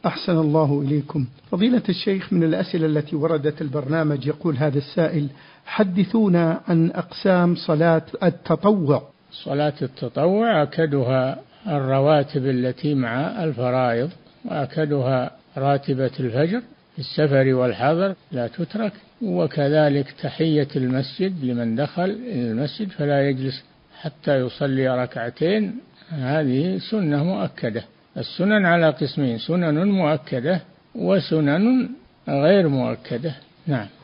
أحسن الله إليكم. فضيلة الشيخ، من الأسئلة التي وردت البرنامج يقول هذا السائل: حدثونا عن أقسام صلاة التطوع. صلاة التطوع أكدها الرواتب التي مع الفرائض، وأكدها راتبة الفجر في السفر والحضر لا تترك، وكذلك تحية المسجد لمن دخل المسجد فلا يجلس حتى يصلي ركعتين، هذه سنة مؤكدة. السنن على قسمين: سنن مؤكدة وسنن غير مؤكدة. نعم.